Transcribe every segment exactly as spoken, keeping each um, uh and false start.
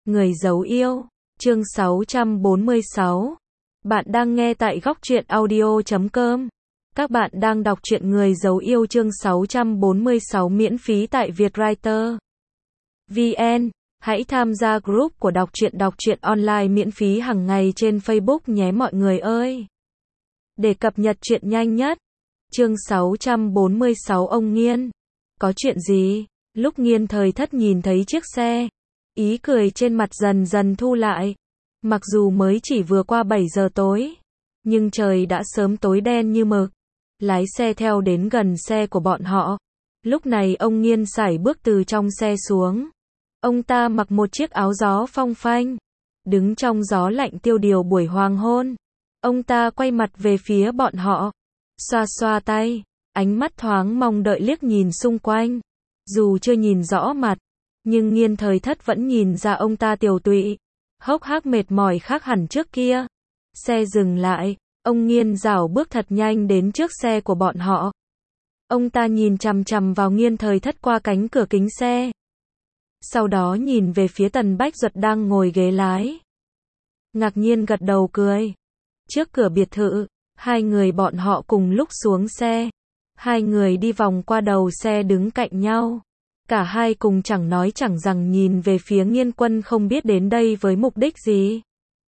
Người giấu yêu, chương sáu trăm bốn mươi sáu. Bạn đang nghe tại góc truyện audio chấm com. Các bạn đang đọc truyện Người giấu yêu chương sáu trăm bốn mươi sáu miễn phí tại Vietwriter vê en. Hãy tham gia group của đọc truyện đọc truyện online miễn phí hàng ngày trên Facebook nhé mọi người ơi. Để cập nhật truyện nhanh nhất. Chương sáu trăm bốn mươi sáu ông Nghiên. Có chuyện gì? Lúc Nghiên Thời Thất nhìn thấy chiếc xe, ý cười trên mặt dần dần thu lại. Mặc dù mới chỉ vừa qua bảy giờ tối, nhưng trời đã sớm tối đen như mực. Lái xe theo đến gần xe của bọn họ. Lúc này ông Nghiên sải bước từ trong xe xuống. Ông ta mặc một chiếc áo gió phong phanh, đứng trong gió lạnh tiêu điều buổi hoàng hôn. Ông ta quay mặt về phía bọn họ, xoa xoa tay, ánh mắt thoáng mong đợi liếc nhìn xung quanh. Dù chưa nhìn rõ mặt, nhưng Nghiên Thời Thất vẫn nhìn ra ông ta tiều tụy, hốc hác mệt mỏi khác hẳn trước kia. Xe dừng lại, ông Nghiên rảo bước thật nhanh đến trước xe của bọn họ. Ông ta nhìn chằm chằm vào Nghiên Thời Thất qua cánh cửa kính xe. Sau đó nhìn về phía Tần Bách Duật đang ngồi ghế lái. Ngạc nhiên gật đầu cười. Trước cửa biệt thự, hai người bọn họ cùng lúc xuống xe. Hai người đi vòng qua đầu xe đứng cạnh nhau. Cả hai cùng chẳng nói chẳng rằng nhìn về phía Nghiên Quân không biết đến đây với mục đích gì.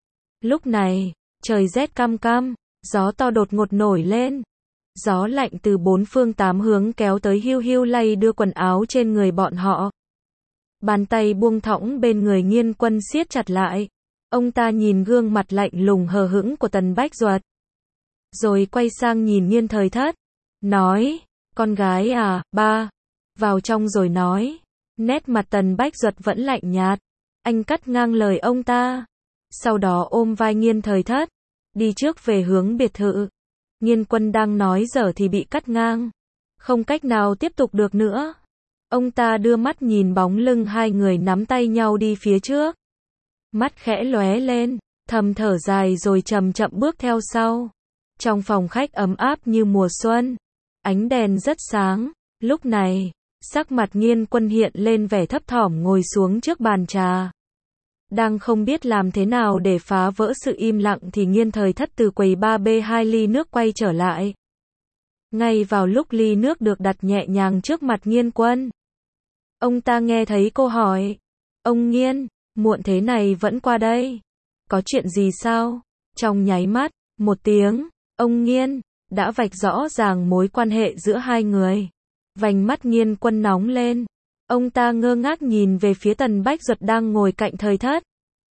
Lúc này, trời rét căm căm, gió to đột ngột nổi lên. Gió lạnh từ bốn phương tám hướng kéo tới hiu hiu lay đưa quần áo trên người bọn họ. Bàn tay buông thõng bên người Nghiên Quân siết chặt lại. Ông ta nhìn gương mặt lạnh lùng hờ hững của Tần Bách Duật, rồi quay sang nhìn Nghiên Thời Thất, nói, con gái à, ba, vào trong rồi nói. Nét mặt Tần Bách Duật vẫn lạnh nhạt, anh cắt ngang lời ông ta, sau đó ôm vai Nghiên Thời Thất, đi trước về hướng biệt thự. Nghiên Quân đang nói dở thì bị cắt ngang, không cách nào tiếp tục được nữa. Ông ta đưa mắt nhìn bóng lưng hai người nắm tay nhau đi phía trước. Mắt khẽ lóe lên, thầm thở dài rồi chậm chậm bước theo sau. Trong phòng khách ấm áp như mùa xuân, ánh đèn rất sáng. Lúc này, sắc mặt Nghiên Quân hiện lên vẻ thấp thỏm ngồi xuống trước bàn trà. Đang không biết làm thế nào để phá vỡ sự im lặng thì Nghiên Thời Thất từ quầy ba bê hai ly nước quay trở lại. Ngay vào lúc ly nước được đặt nhẹ nhàng trước mặt Nghiên Quân, ông ta nghe thấy cô hỏi, ông Nghiên, muộn thế này vẫn qua đây, có chuyện gì sao? Trong nháy mắt, một tiếng, ông Nghiên, đã vạch rõ ràng mối quan hệ giữa hai người. Vành mắt Nghiên Quân nóng lên, ông ta ngơ ngác nhìn về phía Tần Bách Duật đang ngồi cạnh Thời Thất.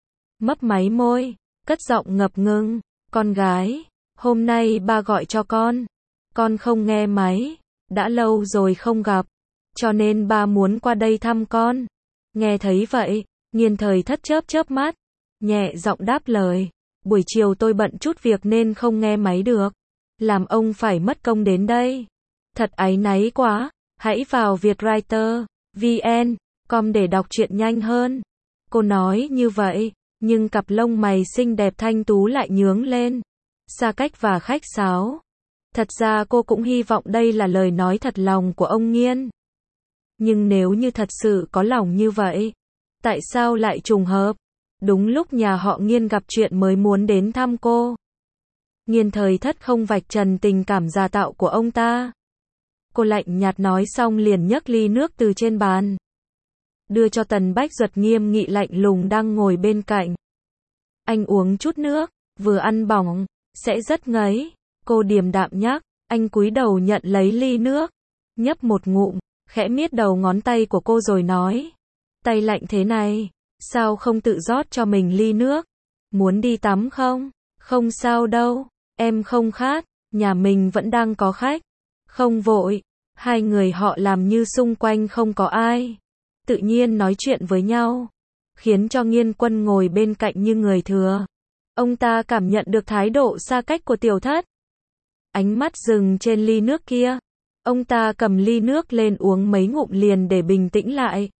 Mấp máy môi, cất giọng ngập ngừng, con gái, hôm nay ba gọi cho con, con không nghe máy, đã lâu rồi không gặp, cho nên ba muốn qua đây thăm con. Nghe thấy vậy, Nghiên Thời Thất chớp chớp mắt, nhẹ giọng đáp lời, buổi chiều tôi bận chút việc nên không nghe máy được, làm ông phải mất công đến đây. Thật áy náy quá, hãy vào Vietwriter vê en com để đọc truyện nhanh hơn. Cô nói như vậy, nhưng cặp lông mày xinh đẹp thanh tú lại nhướng lên, xa cách và khách sáo. Thật ra cô cũng hy vọng đây là lời nói thật lòng của ông Nghiên. Nhưng nếu như thật sự có lòng như vậy, tại sao lại trùng hợp? Đúng lúc nhà họ Nghiên gặp chuyện mới muốn đến thăm cô. Nghiên Thời Thất không vạch trần tình cảm giả tạo của ông ta. Cô lạnh nhạt nói xong liền nhấc ly nước từ trên bàn, đưa cho Tần Bách Duật nghiêm nghị lạnh lùng đang ngồi bên cạnh. Anh uống chút nước, vừa ăn bỏng, sẽ rất ngấy. Cô điềm đạm nhắc, anh cúi đầu nhận lấy ly nước, nhấp một ngụm, khẽ miết đầu ngón tay của cô rồi nói, tay lạnh thế này, sao không tự rót cho mình ly nước? Muốn đi tắm không? Không sao đâu, em không khát, nhà mình vẫn đang có khách. Không vội. Hai người họ làm như xung quanh không có ai, tự nhiên nói chuyện với nhau, khiến cho Nghiên Quân ngồi bên cạnh như người thừa. Ông ta cảm nhận được thái độ xa cách của Tiểu Thất. Ánh mắt dừng trên ly nước kia. Ông ta cầm ly nước lên uống mấy ngụm liền để bình tĩnh lại.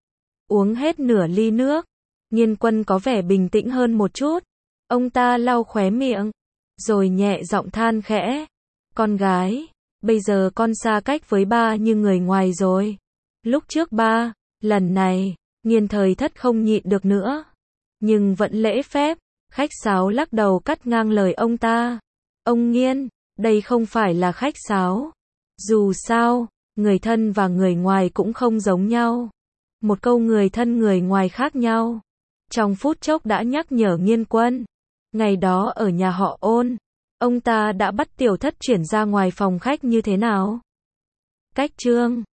Uống hết nửa ly nước, Nghiên Quân có vẻ bình tĩnh hơn một chút. Ông ta lau khóe miệng, rồi nhẹ giọng than khẽ, con gái, bây giờ con xa cách với ba như người ngoài rồi. Lúc trước ba, lần này, Nghiên Thời Thất không nhịn được nữa, nhưng vẫn lễ phép. Khách sáo lắc đầu cắt ngang lời ông ta. Ông Nghiên, đây không phải là khách sáo. Dù sao, người thân và người ngoài cũng không giống nhau. Một câu người thân người ngoài khác nhau. Trong phút chốc đã nhắc nhở Nghiên Quân. Ngày đó ở nhà họ Ôn, ông ta đã bắt Tiểu Thất chuyển ra ngoài phòng khách như thế nào? Cách Trương